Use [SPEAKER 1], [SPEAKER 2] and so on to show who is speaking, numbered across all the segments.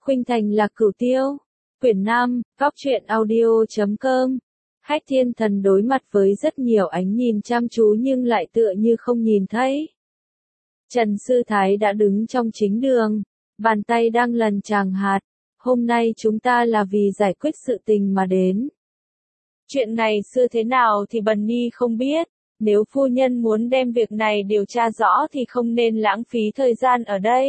[SPEAKER 1] Khuynh Thành là Cửu Tiêu. Quyển 5, Góc truyện audio.com. Hách Thiên Thần đối mặt với rất nhiều ánh nhìn chăm chú nhưng lại tựa như không nhìn thấy. Trần Sư Thái đã đứng trong chính đường, bàn tay đang lần tràng hạt. Hôm nay chúng ta là vì giải quyết sự tình mà đến.
[SPEAKER 2] Chuyện ngày xưa thế nào thì Bần Ni không biết, nếu phu nhân muốn đem việc này điều tra rõ thì không nên lãng phí thời gian ở đây.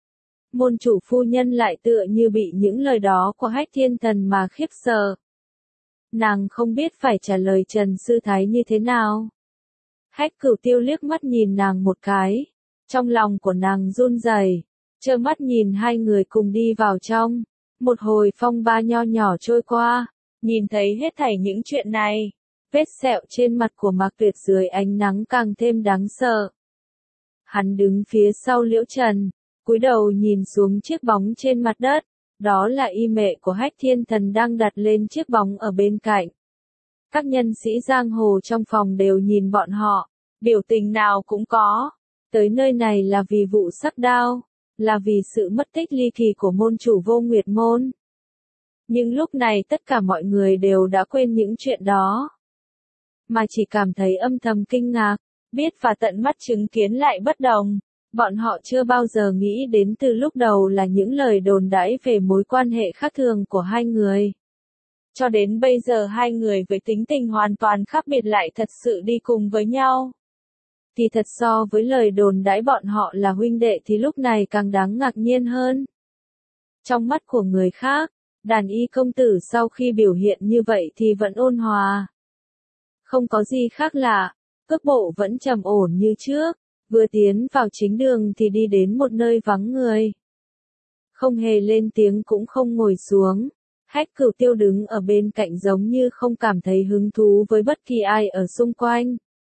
[SPEAKER 1] Môn chủ phu nhân lại tựa như bị những lời đó của Hách Thiên Thần mà khiếp sợ. Nàng không biết phải trả lời Trần Sư Thái như thế nào. Hách Cửu Tiêu liếc mắt nhìn nàng một cái, trong lòng của nàng run rẩy, trơ mắt nhìn hai người cùng đi vào trong. Một hồi phong ba nho nhỏ trôi qua,
[SPEAKER 2] nhìn thấy hết thảy những chuyện này,
[SPEAKER 1] vết sẹo trên mặt của Mạc Tuyệt dưới ánh nắng càng thêm đáng sợ. Hắn đứng phía sau Liễu Trần, cúi đầu nhìn xuống chiếc bóng trên mặt đất, đó là y mẹ của Hách Thiên Thần đang đặt lên chiếc bóng ở bên cạnh. Các nhân sĩ giang hồ trong phòng đều nhìn bọn họ,
[SPEAKER 2] biểu tình nào cũng có.
[SPEAKER 1] Tới nơi này là vì vụ sắc đao, là vì sự mất tích ly kỳ của môn chủ Vô Nguyệt Môn. Nhưng lúc này tất cả mọi người đều đã quên những chuyện đó, mà chỉ cảm thấy âm thầm kinh ngạc, biết và tận mắt chứng kiến lại bất đồng. Bọn họ chưa bao giờ nghĩ đến từ lúc đầu là những lời đồn đãi về mối quan hệ khác thường của hai người.
[SPEAKER 2] Cho đến bây giờ hai người với tính tình hoàn toàn khác biệt lại thật sự đi cùng với nhau.
[SPEAKER 1] Thì thật so với lời đồn đãi bọn họ là huynh đệ thì lúc này càng đáng ngạc nhiên hơn. Trong mắt của người khác, đàn y công tử sau khi biểu hiện như vậy thì vẫn ôn hòa. Không có gì khác lạ, cước bộ vẫn trầm ổn như trước. Vừa tiến vào chính đường thì đi đến một nơi vắng người. Không hề lên tiếng cũng không ngồi xuống. Hách Cửu Tiêu đứng ở bên cạnh giống như không cảm thấy hứng thú với bất kỳ ai ở xung quanh.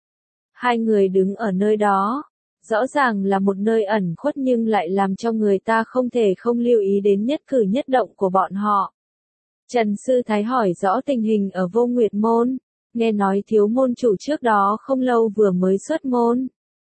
[SPEAKER 1] Hai người đứng ở nơi đó, rõ ràng là một nơi ẩn khuất nhưng lại làm cho người ta không thể không lưu ý đến nhất cử nhất động của bọn họ. Trần Sư Thái hỏi rõ tình hình ở Vô Nguyệt Môn, nghe nói thiếu môn chủ trước đó không lâu vừa mới xuất môn.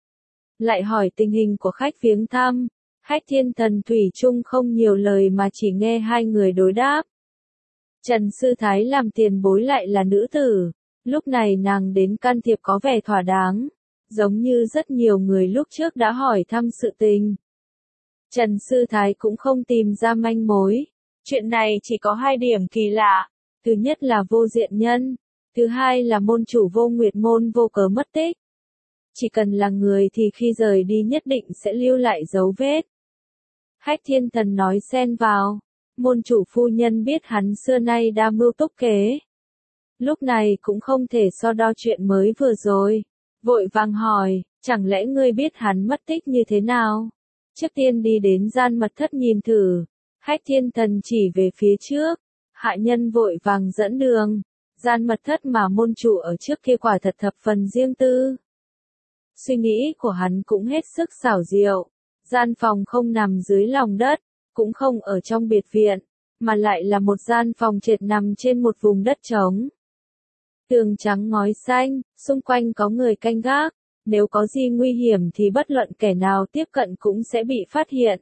[SPEAKER 1] Lại hỏi tình hình của khách viếng thăm, Hách Thiên Thần thủy chung không nhiều lời mà chỉ nghe hai người đối đáp. Trần Sư Thái làm tiền bối lại là nữ tử, lúc này nàng đến can thiệp có vẻ thỏa đáng, giống như rất nhiều người lúc trước đã hỏi thăm sự tình. Trần Sư Thái cũng không tìm ra manh mối.
[SPEAKER 2] Chuyện này chỉ có hai điểm kỳ lạ.
[SPEAKER 1] Thứ nhất là Vô Diện Nhân, thứ hai là môn chủ Vô Nguyệt Môn vô cớ mất tích. Chỉ cần là người thì khi rời đi nhất định sẽ lưu lại dấu vết. Hách Thiên Thần nói xen vào, môn chủ phu nhân biết hắn xưa nay đa mưu túc kế. Lúc này cũng không thể so đo chuyện mới vừa rồi, vội vàng hỏi, chẳng lẽ ngươi biết hắn mất tích như thế nào? Trước tiên đi đến gian mật thất nhìn thử. Hách Thiên Thần chỉ về phía trước, hạ nhân vội vàng dẫn đường. Gian mật thất mà môn chủ ở trước kia quả thật thập phần riêng tư. Suy nghĩ của hắn cũng hết sức xảo diệu. Gian phòng không nằm dưới lòng đất, cũng không ở trong biệt viện, mà lại là một gian phòng trệt nằm trên một vùng đất trống. Tường trắng ngói xanh, xung quanh có người canh gác, nếu có gì nguy hiểm thì bất luận kẻ nào tiếp cận cũng sẽ bị phát hiện.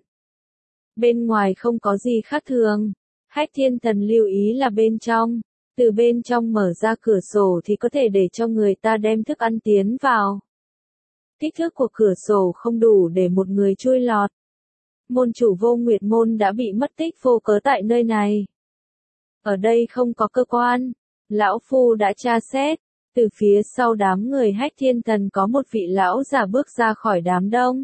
[SPEAKER 1] Bên ngoài không có gì khác thường. Hách Thiên Thần lưu ý là bên trong, từ bên trong mở ra cửa sổ thì có thể để cho người ta đem thức ăn tiến vào. Kích thước của cửa sổ không đủ để một người chui lọt. Môn chủ Vô Nguyệt Môn đã bị mất tích vô cớ tại nơi này. Ở đây không có cơ quan. Lão Phu đã tra xét. Từ phía sau đám người Hách Thiên Thần có một vị lão già bước ra khỏi đám đông.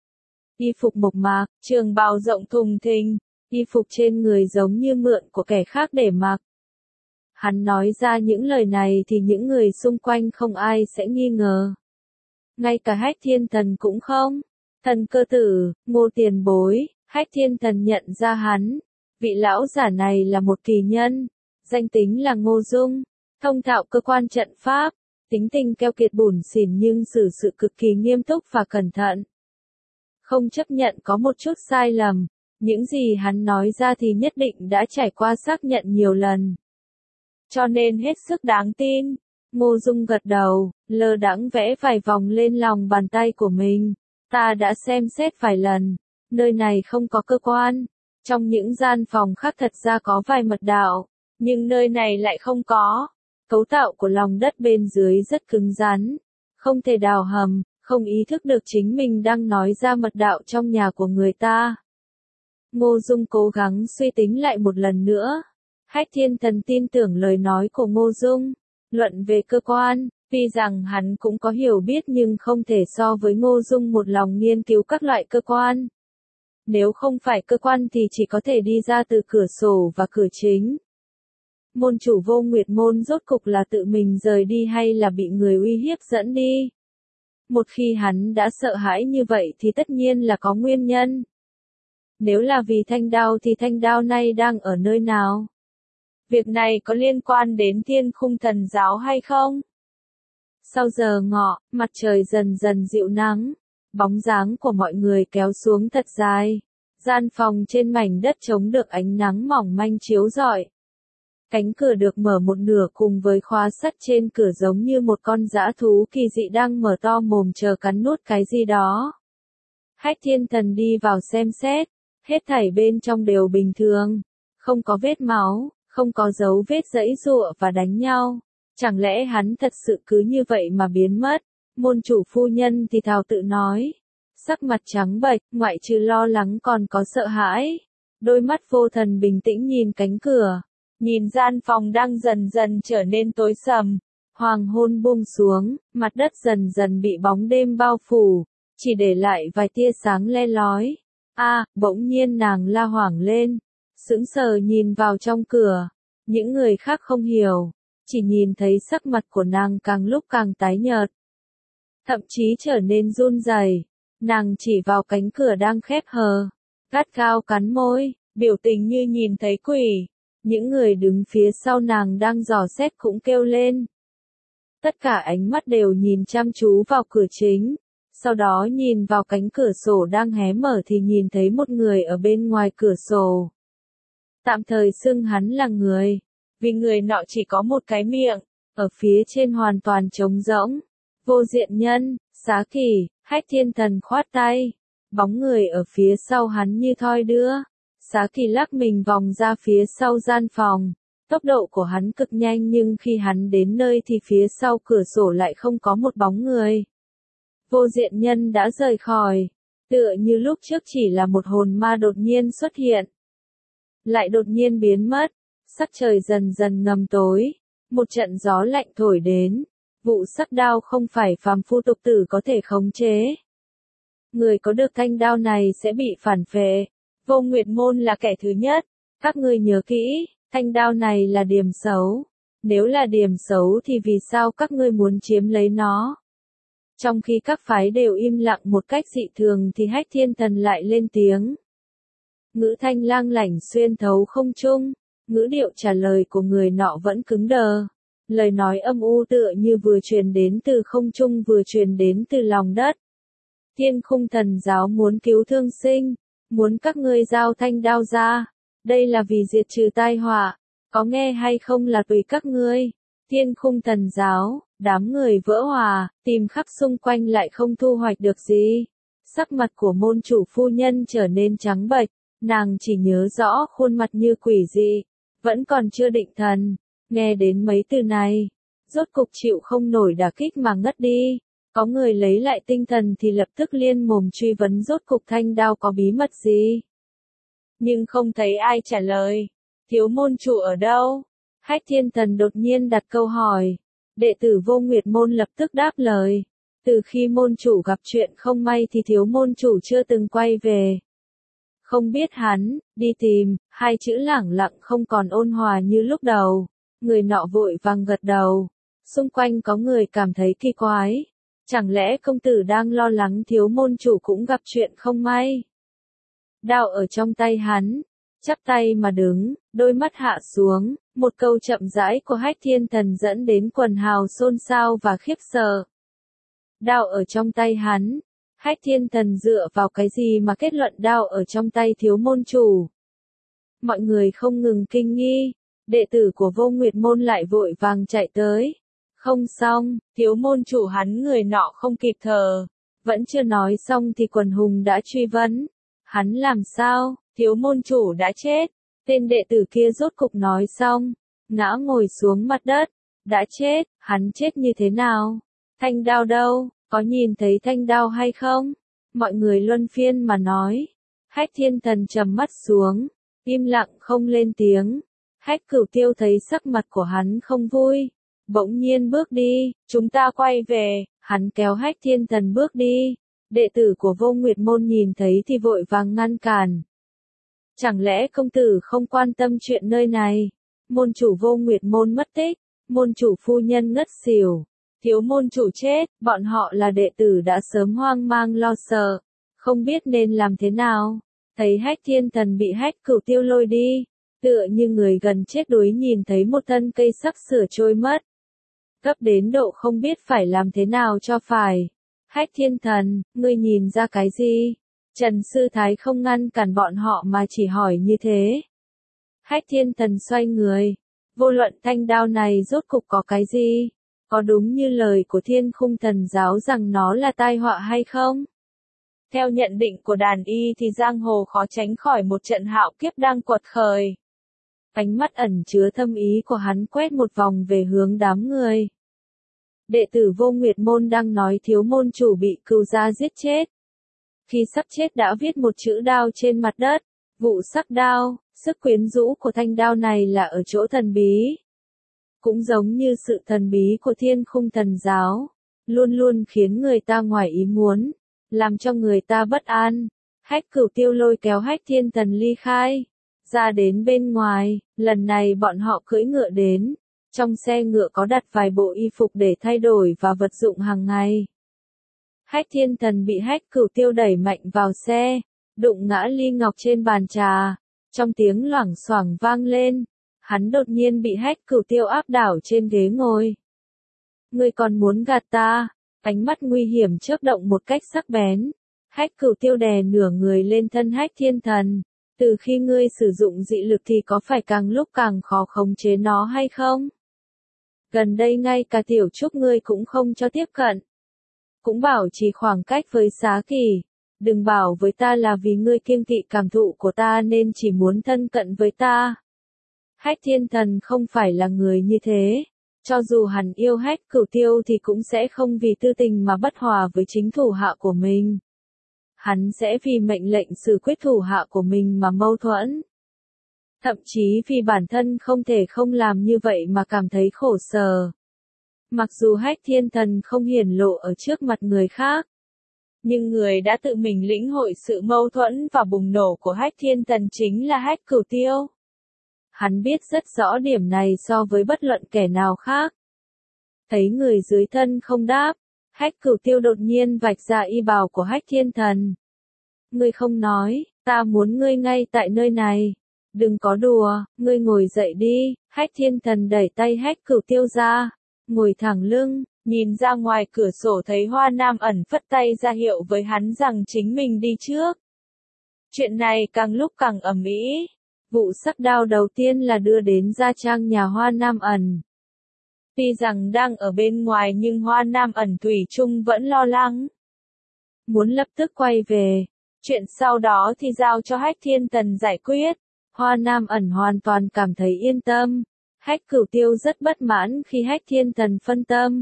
[SPEAKER 1] Y phục mộc mạc,
[SPEAKER 2] trường bào rộng thùng thình.
[SPEAKER 1] Y phục trên người giống như mượn của kẻ khác để mặc. Hắn nói ra những lời này thì những người xung quanh không ai sẽ nghi ngờ. Ngay cả Hách Thiên Thần cũng không. Thần cơ tử, Ngô tiền bối, Hách Thiên Thần nhận ra hắn. Vị lão giả này là một kỳ nhân, danh tính là Ngô Dung, thông thạo cơ quan trận pháp, tính tình keo kiệt bủn xỉn nhưng xử sự cực kỳ nghiêm túc và cẩn thận. Không chấp nhận có một chút sai lầm, những gì hắn nói ra thì nhất định đã trải qua xác nhận nhiều lần.
[SPEAKER 2] Cho nên hết sức đáng tin.
[SPEAKER 1] Ngô Dung gật đầu, lơ đãng vẽ vài vòng lên lòng bàn tay của mình. Ta đã xem xét vài lần, nơi này không có cơ quan, Trong những gian phòng khác thật ra có vài mật đạo,
[SPEAKER 2] nhưng nơi này lại không có.
[SPEAKER 1] Cấu tạo của lòng đất bên dưới rất cứng rắn, không thể đào hầm, không ý thức được chính mình đang nói ra mật đạo trong nhà của người ta. Ngô Dung cố gắng suy tính lại một lần nữa. Hách Thiên Thần tin tưởng lời nói của Ngô Dung. Luận về cơ quan, tuy rằng hắn cũng có hiểu biết nhưng không thể so với Ngô Dung một lòng nghiên cứu các loại cơ quan. Nếu không phải cơ quan thì chỉ có thể đi ra từ cửa sổ và cửa chính. Môn chủ Vô Nguyệt Môn rốt cục là tự mình rời đi hay là bị người uy hiếp dẫn đi? Một khi hắn đã sợ hãi như vậy thì tất nhiên là có nguyên nhân. Nếu là vì thanh đao thì thanh đao này đang ở nơi nào?
[SPEAKER 2] Việc này có liên quan đến Thiên Khung Thần Giáo hay không?
[SPEAKER 1] Sau giờ ngọ, mặt trời dần dần dịu nắng, bóng dáng của mọi người kéo xuống thật dài. Gian phòng trên mảnh đất trống được ánh nắng mỏng manh chiếu rọi. Cánh cửa được mở một nửa cùng với khóa sắt trên cửa giống như một con dã thú kỳ dị đang mở to mồm chờ cắn nuốt cái gì đó. Hách Thiên Thần đi vào xem xét, hết thảy bên trong đều bình thường, không có vết máu, không có dấu vết giãy giụa và đánh nhau. Chẳng lẽ hắn thật sự cứ như vậy mà biến mất? Môn chủ phu nhân thì thào tự nói. Sắc mặt trắng bệch, ngoại trừ lo lắng còn có sợ hãi. Đôi mắt vô thần bình tĩnh nhìn cánh cửa.
[SPEAKER 2] Nhìn gian phòng đang dần dần trở nên tối sầm.
[SPEAKER 1] Hoàng hôn buông xuống, mặt đất dần dần bị bóng đêm bao phủ, chỉ để lại vài tia sáng le lói. Bỗng nhiên nàng la hoảng lên, sững sờ nhìn vào trong cửa. Những người khác không hiểu, chỉ nhìn thấy sắc mặt của nàng càng lúc càng tái nhợt. Thậm chí trở nên run rẩy. Nàng chỉ vào cánh cửa đang khép hờ, gắt gao cắn môi,
[SPEAKER 2] biểu tình như nhìn thấy quỷ.
[SPEAKER 1] Những người đứng phía sau nàng đang dò xét cũng kêu lên. Tất cả ánh mắt đều nhìn chăm chú vào cửa chính, sau đó nhìn vào cánh cửa sổ đang hé mở thì nhìn thấy một người ở bên ngoài cửa sổ. Tạm thời xưng hắn là người,
[SPEAKER 2] vì người nọ chỉ có một cái miệng,
[SPEAKER 1] ở phía trên hoàn toàn trống rỗng. Vô Diện Nhân, Xá Kỳ, Hách Thiên Thần khoát tay, bóng người ở phía sau hắn như thoi đưa. Xá Kỳ lắc mình vòng ra phía sau gian phòng. Tốc độ của hắn cực nhanh nhưng khi hắn đến nơi thì phía sau cửa sổ lại không có một bóng người. Vô Diện Nhân đã rời khỏi. Tựa như lúc trước chỉ là một hồn ma đột nhiên xuất hiện. Lại đột nhiên biến mất. Sắc trời dần dần ngầm tối. Một trận gió lạnh thổi đến. Vụ sắc đao không phải phàm phu tục tử có thể khống chế. Người có được thanh đao này sẽ bị phản phệ.
[SPEAKER 2] Vô Nguyệt Môn là kẻ thứ nhất.
[SPEAKER 1] Các ngươi nhớ kỹ, thanh đao này là điểm xấu. Nếu là điểm xấu thì vì sao các ngươi muốn chiếm lấy nó? Trong khi các phái đều im lặng một cách dị thường thì Hách Thiên Thần lại lên tiếng. Ngữ thanh lang lảnh xuyên thấu không trung, ngữ điệu trả lời của người nọ vẫn cứng đờ. Lời nói âm u tựa như vừa truyền đến từ không trung vừa truyền đến từ lòng đất. Thiên Khung Thần Giáo muốn cứu thương sinh, muốn các ngươi giao thanh đao ra. Đây là vì diệt trừ tai họa, có nghe hay không là tùy các ngươi. Thiên Khung Thần Giáo, đám người vỡ hòa, tìm khắp xung quanh lại không thu hoạch được gì. Sắc mặt của môn chủ phu nhân trở nên trắng bệch, nàng chỉ nhớ rõ khuôn mặt như quỷ dị, vẫn còn chưa định thần. Nghe đến mấy từ này, rốt cục chịu không nổi đả kích mà ngất đi. Có người lấy lại tinh thần thì lập tức liên mồm truy vấn rốt cục thanh đao có bí mật gì.
[SPEAKER 2] Nhưng không thấy ai trả lời. Thiếu môn chủ ở đâu?
[SPEAKER 1] Hách Thiên Thần đột nhiên đặt câu hỏi. Đệ tử Vô Nguyệt Môn lập tức đáp lời. Từ khi môn chủ gặp chuyện không may thì thiếu môn chủ chưa từng quay về. Không biết hắn, đi tìm, hai chữ lẳng lặng không còn ôn hòa như lúc đầu. Người nọ vội vàng gật đầu. Xung quanh có người cảm thấy kỳ quái. Chẳng lẽ công tử đang lo lắng thiếu môn chủ cũng gặp chuyện không may? Đao ở trong tay hắn, chắp tay mà đứng, đôi mắt hạ xuống, một câu chậm rãi của Hách Thiên Thần dẫn đến quần hào xôn xao và khiếp sợ. Đao ở trong tay hắn, Hách Thiên Thần dựa vào cái gì mà kết luận đao ở trong tay thiếu môn chủ? Mọi người không ngừng kinh nghi, đệ tử của Vô Nguyệt Môn lại vội vàng chạy tới. Không xong,
[SPEAKER 2] thiếu môn chủ hắn người nọ không kịp thở.
[SPEAKER 1] Vẫn chưa nói xong thì quần hùng đã truy vấn. Hắn làm sao?
[SPEAKER 2] thiếu môn chủ đã chết. Tên đệ tử kia rốt cục nói xong, ngã ngồi xuống mặt đất. Đã chết, hắn chết như thế nào? Thanh đao đâu, có nhìn thấy thanh đao hay không? Mọi người luân phiên mà nói. Hách Thiên Thần trầm mắt xuống, im lặng không lên tiếng. Hách Cửu Tiêu thấy sắc mặt của hắn không vui, bỗng nhiên bước đi, chúng ta quay về, hắn kéo Hách Thiên Thần bước đi. Đệ tử của Vô Nguyệt Môn nhìn thấy thì vội vàng ngăn cản. Chẳng lẽ công tử không quan tâm chuyện nơi này? Môn chủ Vô Nguyệt Môn mất tích, môn chủ phu nhân ngất xỉu, thiếu môn chủ chết, bọn họ là đệ tử đã sớm hoang mang lo sợ, không biết nên làm thế nào. Thấy Hách Thiên Thần bị Hách Cửu Tiêu lôi đi, tựa như người gần chết đuối nhìn thấy một thân cây sắp sửa trôi mất. Gấp đến độ không biết phải làm thế nào cho phải. Hách Thiên Thần, ngươi nhìn ra cái gì? Trần Sư Thái không ngăn cản bọn họ mà chỉ hỏi như thế. Hách Thiên Thần xoay người. Vô luận thanh đao này rốt cục có cái gì? Có đúng như lời của Thiên Khung Thần giáo rằng nó là tai họa hay không? Theo nhận định của đàn y thì giang hồ khó tránh khỏi một trận hạo kiếp đang quật khởi. Ánh mắt ẩn chứa thâm ý của hắn quét một vòng về hướng đám người. Đệ tử Vô Nguyệt Môn đang nói thiếu môn chủ bị cừu gia giết chết. Khi sắp chết đã viết một chữ đao trên mặt đất. Vụ sắc đao, sức quyến rũ của thanh đao này là ở chỗ thần bí. Cũng giống như sự thần bí của Thiên Khung Thần giáo, luôn luôn khiến người ta ngoài ý muốn, làm cho người ta bất an. Hách Cửu Tiêu lôi kéo Hách Thiên Thần ly khai, ra đến bên ngoài, lần này bọn họ cưỡi ngựa đến. Trong xe ngựa có đặt vài bộ y phục để thay đổi và vật dụng hàng ngày. Hách Thiên Thần bị Hách Cửu Tiêu đẩy mạnh vào xe, đụng ngã ly ngọc trên bàn trà, trong tiếng loảng xoảng vang lên, hắn đột nhiên bị Hách Cửu Tiêu áp đảo trên ghế ngồi. Ngươi còn muốn gạt ta? Ánh mắt nguy hiểm chớp động một cách sắc bén. Hách Cửu Tiêu đè nửa người lên thân Hách Thiên Thần. Từ khi ngươi sử dụng dị lực thì có phải càng lúc càng khó khống chế nó hay không? Gần đây ngay cả tiểu trúc ngươi cũng không cho tiếp cận. Cũng bảo trì khoảng cách với Xá Kỳ. Đừng bảo với ta là vì ngươi kiêng kỵ cảm thụ của ta nên chỉ muốn thân cận với ta. Hách Thiên Thần không phải là người như thế. Cho dù hắn yêu Hách Cửu Tiêu thì cũng sẽ không vì tư tình mà bất hòa với chính thủ hạ của mình. Hắn sẽ vì mệnh lệnh xử quyết thủ hạ của mình mà mâu thuẫn. Thậm chí vì bản thân không thể không làm như vậy mà cảm thấy khổ sở. Mặc dù Hách Thiên Thần không hiển lộ ở trước mặt người khác, nhưng người đã tự mình lĩnh hội sự mâu thuẫn và bùng nổ của Hách Thiên Thần chính là Hách Cửu Tiêu. Hắn biết rất rõ điểm này so với bất luận kẻ nào khác. Thấy người dưới thân không đáp, Hách Cửu Tiêu đột nhiên vạch ra y bào của Hách Thiên Thần. Ngươi không nói, ta muốn ngươi ngay tại nơi này. Đừng có đùa, ngươi ngồi dậy đi. Hách Thiên Thần đẩy tay Hách Cửu Tiêu ra, ngồi thẳng lưng, nhìn ra ngoài cửa sổ thấy Hoa Nam Ẩn phất tay ra hiệu với hắn rằng chính mình đi trước. Chuyện này càng lúc càng ầm ĩ. Vụ sắc đao đầu tiên là đưa đến gia trang nhà Hoa Nam Ẩn. Tuy rằng đang ở bên ngoài nhưng Hoa Nam Ẩn thủy chung vẫn lo lắng. Muốn lập tức quay về. Chuyện sau đó thì giao cho Hách Thiên Thần giải quyết. Hoa Nam Ẩn hoàn toàn cảm thấy yên tâm. Hách Cửu Tiêu rất bất mãn khi Hách Thiên Thần phân tâm.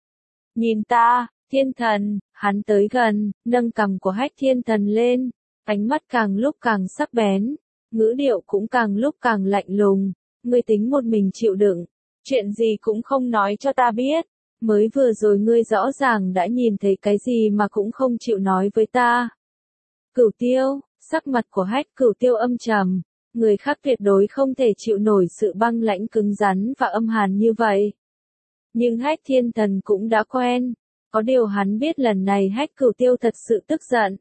[SPEAKER 2] Nhìn ta, Thiên Thần, hắn tới gần, nâng cằm của Hách Thiên Thần lên. Ánh mắt càng lúc càng sắc bén. Ngữ điệu cũng càng lúc càng lạnh lùng. Ngươi tính một mình chịu đựng. Chuyện gì cũng không nói cho ta biết. Mới vừa rồi ngươi rõ ràng đã nhìn thấy cái gì mà cũng không chịu nói với ta. Cửu Tiêu, sắc mặt của Hách Cửu Tiêu âm trầm. Người khác tuyệt đối không thể chịu nổi sự băng lãnh cứng rắn và âm hàn như vậy. Nhưng Hách Thiên Thần cũng đã quen. Có điều hắn biết lần này Hách Cửu Tiêu thật sự tức giận.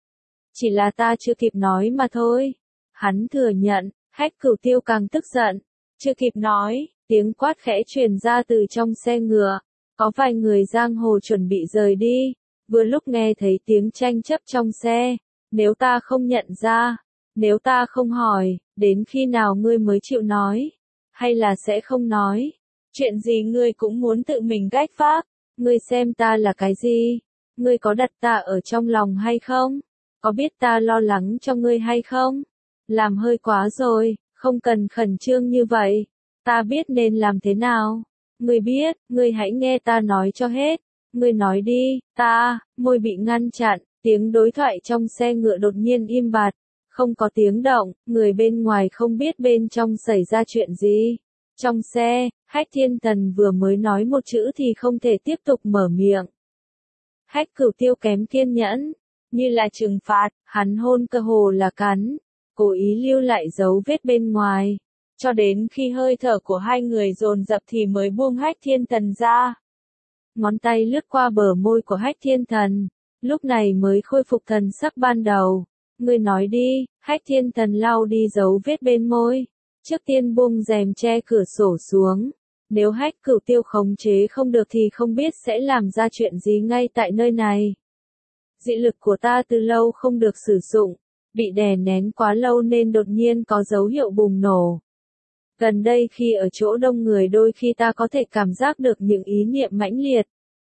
[SPEAKER 2] Chỉ là ta chưa kịp nói mà thôi. Hắn thừa nhận, Hách Cửu Tiêu càng tức giận. Chưa kịp nói, tiếng quát khẽ truyền ra từ trong xe ngựa. Có vài người giang hồ chuẩn bị rời đi. Vừa lúc nghe thấy tiếng tranh chấp trong xe. Nếu ta không nhận ra, nếu ta không hỏi, đến khi nào ngươi mới chịu nói? Hay là sẽ không nói? Chuyện gì ngươi cũng muốn tự mình gách vác? Ngươi xem ta là cái gì? Ngươi có đặt ta ở trong lòng hay không? Có biết ta lo lắng cho ngươi hay không?
[SPEAKER 1] Làm hơi quá rồi, không cần khẩn trương như vậy. Ta biết nên làm thế nào. Ngươi biết, ngươi hãy nghe ta nói cho hết. Ngươi nói đi, môi bị ngăn chặn, tiếng đối thoại trong xe ngựa đột nhiên im bặt. Không có tiếng động, người bên ngoài không biết bên trong xảy ra chuyện gì. Trong xe, Hách Thiên Thần vừa mới nói một chữ thì không thể tiếp tục mở miệng. Hách Cửu Tiêu kém kiên nhẫn, như là trừng phạt, hắn hôn cơ hồ là cắn, cố ý lưu lại dấu vết bên ngoài, cho đến khi hơi thở của hai người dồn dập thì mới buông Hách Thiên Thần ra. Ngón tay lướt qua bờ môi của Hách Thiên Thần, lúc này mới khôi phục thần sắc ban đầu. Ngươi nói đi, Hách Thiên Thần lau đi dấu vết bên môi, trước tiên buông rèm che cửa sổ xuống. Nếu Hách Cửu Tiêu khống chế không được thì không biết sẽ làm ra chuyện gì ngay tại nơi này. Dị lực của ta từ lâu không được sử dụng, bị đè nén quá lâu nên đột nhiên có dấu hiệu bùng nổ. Gần đây khi ở chỗ đông người đôi khi ta có thể cảm giác được những ý niệm mãnh liệt.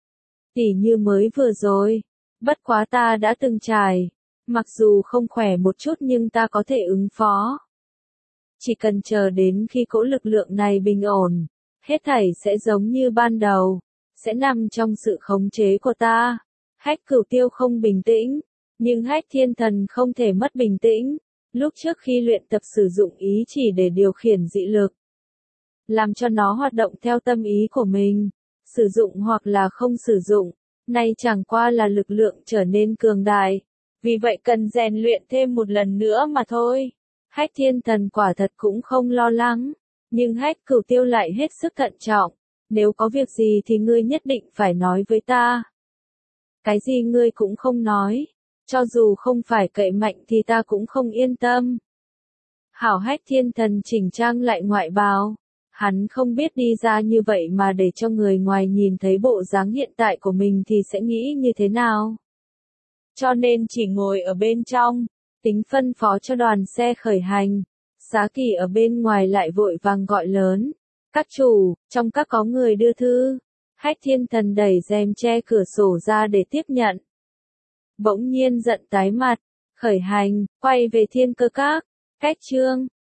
[SPEAKER 1] Tỉ như mới vừa rồi, bất quá ta đã từng trải, mặc dù không khỏe một chút nhưng ta có thể ứng phó. Chỉ cần chờ đến khi cỗ lực lượng này bình ổn, hết thảy sẽ giống như ban đầu, sẽ nằm trong sự khống chế của ta. Hách Cửu Tiêu không bình tĩnh, nhưng Hách Thiên Thần không thể mất bình tĩnh. Lúc trước khi luyện tập sử dụng ý chỉ để điều khiển dị lực, làm cho nó hoạt động theo tâm ý của mình, sử dụng hoặc là không sử dụng, nay chẳng qua là lực lượng trở nên cường đại, vì vậy cần rèn luyện thêm một lần nữa mà thôi. Hách Thiên Thần quả thật cũng không lo lắng, nhưng Hách Cửu Tiêu lại hết sức thận trọng, nếu có việc gì thì ngươi nhất định phải nói với ta. Cái gì ngươi cũng không nói, cho dù không phải cậy mạnh thì ta cũng không yên tâm. Hảo. Hách Thiên Thần chỉnh trang lại ngoại bào, hắn không biết đi ra như vậy mà để cho người ngoài nhìn thấy bộ dáng hiện tại của mình thì sẽ nghĩ như thế nào. Cho nên chỉ ngồi ở bên trong, tính phân phó cho đoàn xe khởi hành. Xá Kỳ ở bên ngoài lại vội vàng gọi lớn. Các chủ, trong các có người đưa thư. Hách Thiên Thần đẩy rèm che cửa sổ ra để tiếp nhận. Bỗng nhiên giận tái mặt, khởi hành, quay về Thiên Cơ Các. Cách chương